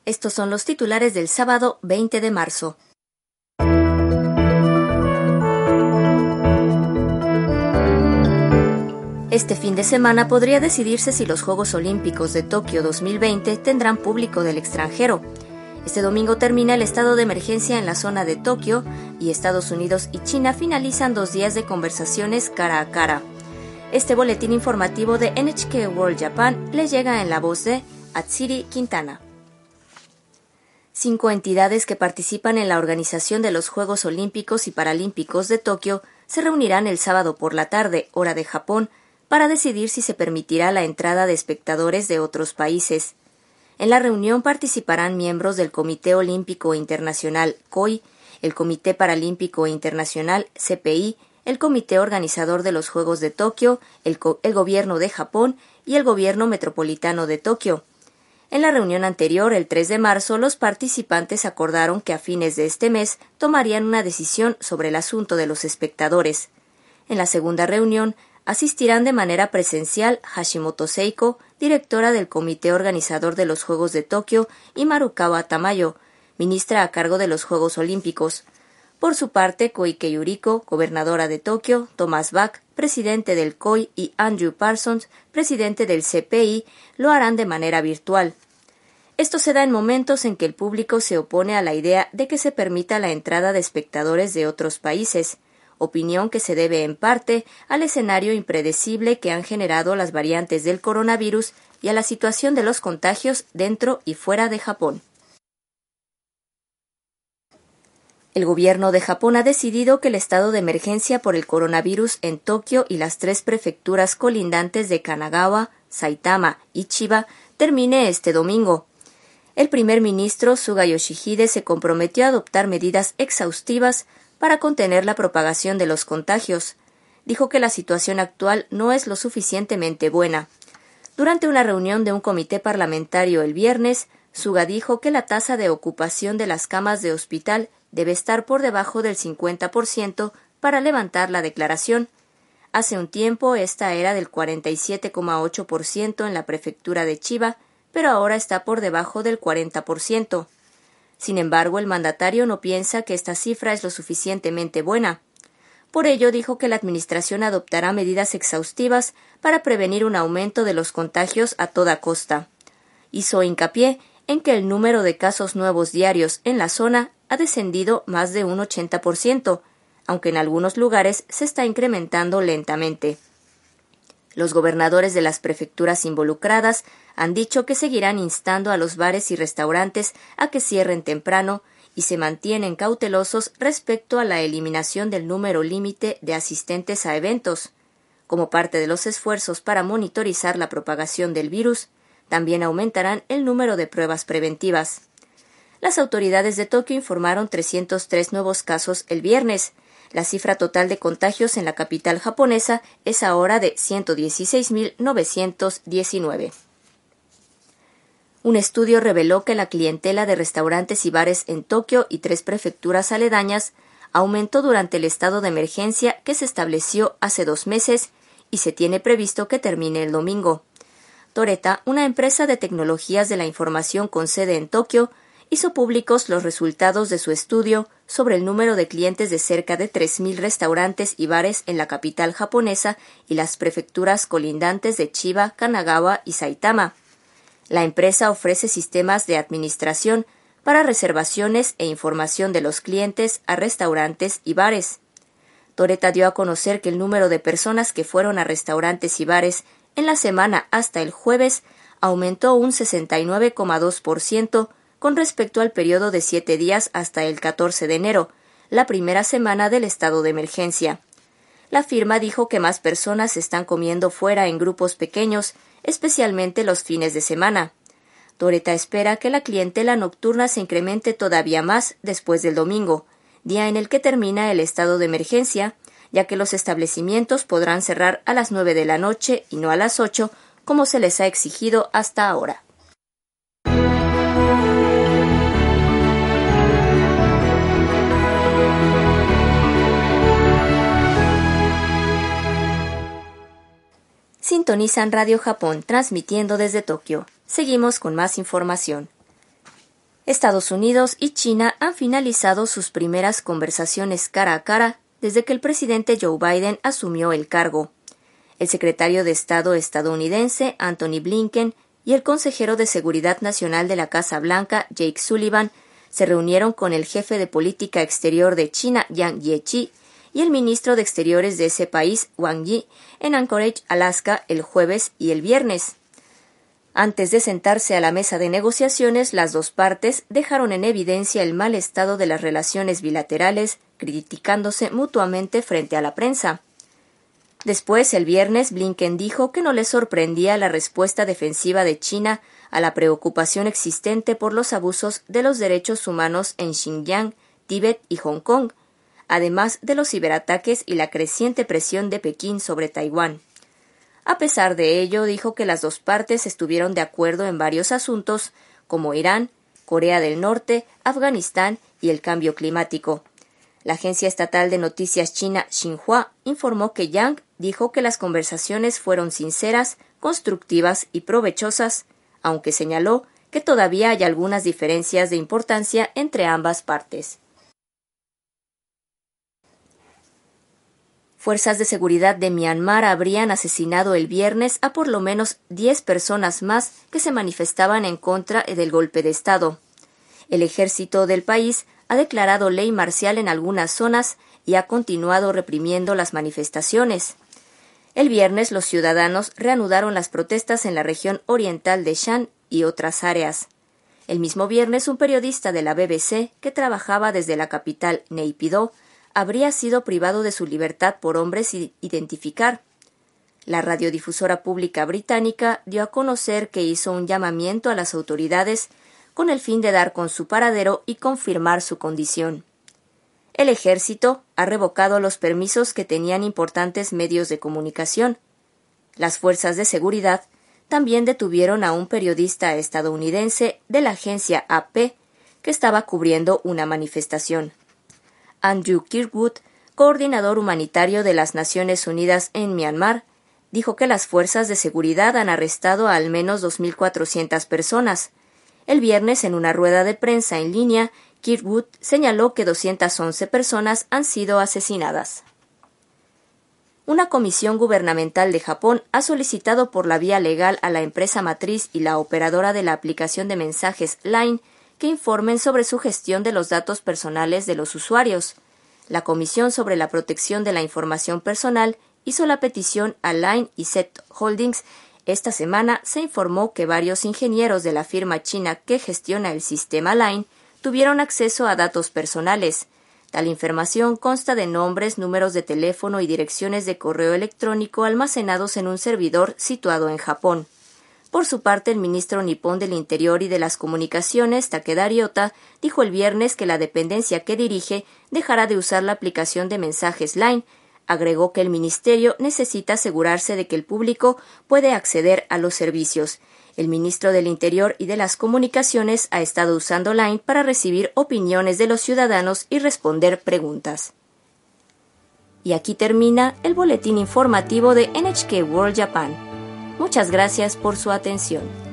Estos son los titulares del sábado 20 de marzo. Este fin de semana podría decidirse si los Juegos Olímpicos de Tokio 2020 tendrán público del extranjero. Este domingo termina el estado de emergencia en la zona de Tokio y Estados Unidos y China finalizan 2 días de conversaciones cara a cara. Este boletín informativo de NHK World Japan le llega en la voz de Atsiri Quintana. 5 entidades que participan en la organización de los Juegos Olímpicos y Paralímpicos de Tokio se reunirán el sábado por la tarde, hora de Japón, para decidir si se permitirá la entrada de espectadores de otros países. En la reunión participarán miembros del Comité Olímpico Internacional (COI), el Comité Paralímpico Internacional (CPI), el Comité Organizador de los Juegos de Tokio, el Gobierno de Japón y el Gobierno Metropolitano de Tokio. En la reunión anterior, el 3 de marzo, los participantes acordaron que a fines de este mes tomarían una decisión sobre el asunto de los espectadores. En la segunda reunión, asistirán de manera presencial Hashimoto Seiko, directora del Comité Organizador de los Juegos de Tokio, y Marukawa Tamayo, ministra a cargo de los Juegos Olímpicos. Por su parte, Koike Yuriko, gobernadora de Tokio, Thomas Bach, presidente del COI, y Andrew Parsons, presidente del CPI, lo harán de manera virtual. Esto se da en momentos en que el público se opone a la idea de que se permita la entrada de espectadores de otros países, opinión que se debe en parte al escenario impredecible que han generado las variantes del coronavirus y a la situación de los contagios dentro y fuera de Japón. El gobierno de Japón ha decidido que el estado de emergencia por el coronavirus en Tokio y las 3 prefecturas colindantes de Kanagawa, Saitama y Chiba termine este domingo. El primer ministro Suga Yoshihide se comprometió a adoptar medidas exhaustivas para contener la propagación de los contagios. Dijo que la situación actual no es lo suficientemente buena. Durante una reunión de un comité parlamentario el viernes, Suga dijo que la tasa de ocupación de las camas de hospital debe estar por debajo del 50% para levantar la declaración. Hace un tiempo esta era del 47,8% en la prefectura de Chiba, pero ahora está por debajo del 40%. Sin embargo, el mandatario no piensa que esta cifra es lo suficientemente buena. Por ello, dijo que la administración adoptará medidas exhaustivas para prevenir un aumento de los contagios a toda costa. Hizo hincapié en que el número de casos nuevos diarios en la zona ha descendido más de un 80%, aunque en algunos lugares se está incrementando lentamente. Los gobernadores de las prefecturas involucradas han dicho que seguirán instando a los bares y restaurantes a que cierren temprano y se mantienen cautelosos respecto a la eliminación del número límite de asistentes a eventos. Como parte de los esfuerzos para monitorizar la propagación del virus, también aumentarán el número de pruebas preventivas. Las autoridades de Tokio informaron 303 nuevos casos el viernes. La cifra total de contagios en la capital japonesa es ahora de 116.919. Un estudio reveló que la clientela de restaurantes y bares en Tokio y 3 prefecturas aledañas aumentó durante el estado de emergencia que se estableció hace 2 meses y se tiene previsto que termine el domingo. Toreta, una empresa de tecnologías de la información con sede en Tokio, hizo públicos los resultados de su estudio sobre el número de clientes de cerca de 3.000 restaurantes y bares en la capital japonesa y las prefecturas colindantes de Chiba, Kanagawa y Saitama. La empresa ofrece sistemas de administración para reservaciones e información de los clientes a restaurantes y bares. Toreta dio a conocer que el número de personas que fueron a restaurantes y bares en la semana hasta el jueves aumentó un 69,2%, con respecto al periodo de 7 días hasta el 14 de enero, la primera semana del estado de emergencia. La firma dijo que más personas están comiendo fuera en grupos pequeños, especialmente los fines de semana. Toreta espera que la clientela nocturna se incremente todavía más después del domingo, día en el que termina el estado de emergencia, ya que los establecimientos podrán cerrar a las 9 de la noche y no a las 8, como se les ha exigido hasta ahora. Sintonizan Radio Japón, transmitiendo desde Tokio. Seguimos con más información. Estados Unidos y China han finalizado sus primeras conversaciones cara a cara desde que el presidente Joe Biden asumió el cargo. El secretario de Estado estadounidense, Antony Blinken, y el consejero de Seguridad Nacional de la Casa Blanca, Jake Sullivan, se reunieron con el jefe de política exterior de China, Yang Jiechi, y el ministro de Exteriores de ese país, Wang Yi, en Anchorage, Alaska, el jueves y el viernes. Antes de sentarse a la mesa de negociaciones, las dos partes dejaron en evidencia el mal estado de las relaciones bilaterales, criticándose mutuamente frente a la prensa. Después, el viernes, Blinken dijo que no le sorprendía la respuesta defensiva de China a la preocupación existente por los abusos de los derechos humanos en Xinjiang, Tíbet y Hong Kong, además de los ciberataques y la creciente presión de Pekín sobre Taiwán. A pesar de ello, dijo que las dos partes estuvieron de acuerdo en varios asuntos, como Irán, Corea del Norte, Afganistán y el cambio climático. La agencia estatal de noticias china Xinhua informó que Yang dijo que las conversaciones fueron sinceras, constructivas y provechosas, aunque señaló que todavía hay algunas diferencias de importancia entre ambas partes. Fuerzas de seguridad de Myanmar habrían asesinado el viernes a por lo menos 10 personas más que se manifestaban en contra del golpe de Estado. El ejército del país ha declarado ley marcial en algunas zonas y ha continuado reprimiendo las manifestaciones. El viernes los ciudadanos reanudaron las protestas en la región oriental de Shan y otras áreas. El mismo viernes, un periodista de la BBC, que trabajaba desde la capital Naypyidaw, habría sido privado de su libertad por hombres sin identificar. La radiodifusora pública británica dio a conocer que hizo un llamamiento a las autoridades con el fin de dar con su paradero y confirmar su condición. El ejército ha revocado los permisos que tenían importantes medios de comunicación. Las fuerzas de seguridad también detuvieron a un periodista estadounidense de la agencia AP que estaba cubriendo una manifestación. Andrew Kirkwood, coordinador humanitario de las Naciones Unidas en Myanmar, dijo que las fuerzas de seguridad han arrestado a al menos 2.400 personas. El viernes, en una rueda de prensa en línea, Kirkwood señaló que 211 personas han sido asesinadas. Una comisión gubernamental de Japón ha solicitado por la vía legal a la empresa matriz y la operadora de la aplicación de mensajes LINE que informen sobre su gestión de los datos personales de los usuarios. La Comisión sobre la Protección de la Información Personal hizo la petición a LINE y Set Holdings. Esta semana se informó que varios ingenieros de la firma china que gestiona el sistema LINE tuvieron acceso a datos personales. Tal información consta de nombres, números de teléfono y direcciones de correo electrónico almacenados en un servidor situado en Japón. Por su parte, el ministro nipón del Interior y de las Comunicaciones, Takeda Ryota, dijo el viernes que la dependencia que dirige dejará de usar la aplicación de mensajes LINE. Agregó que el ministerio necesita asegurarse de que el público puede acceder a los servicios. El ministro del Interior y de las Comunicaciones ha estado usando LINE para recibir opiniones de los ciudadanos y responder preguntas. Y aquí termina el boletín informativo de NHK World Japan. Muchas gracias por su atención.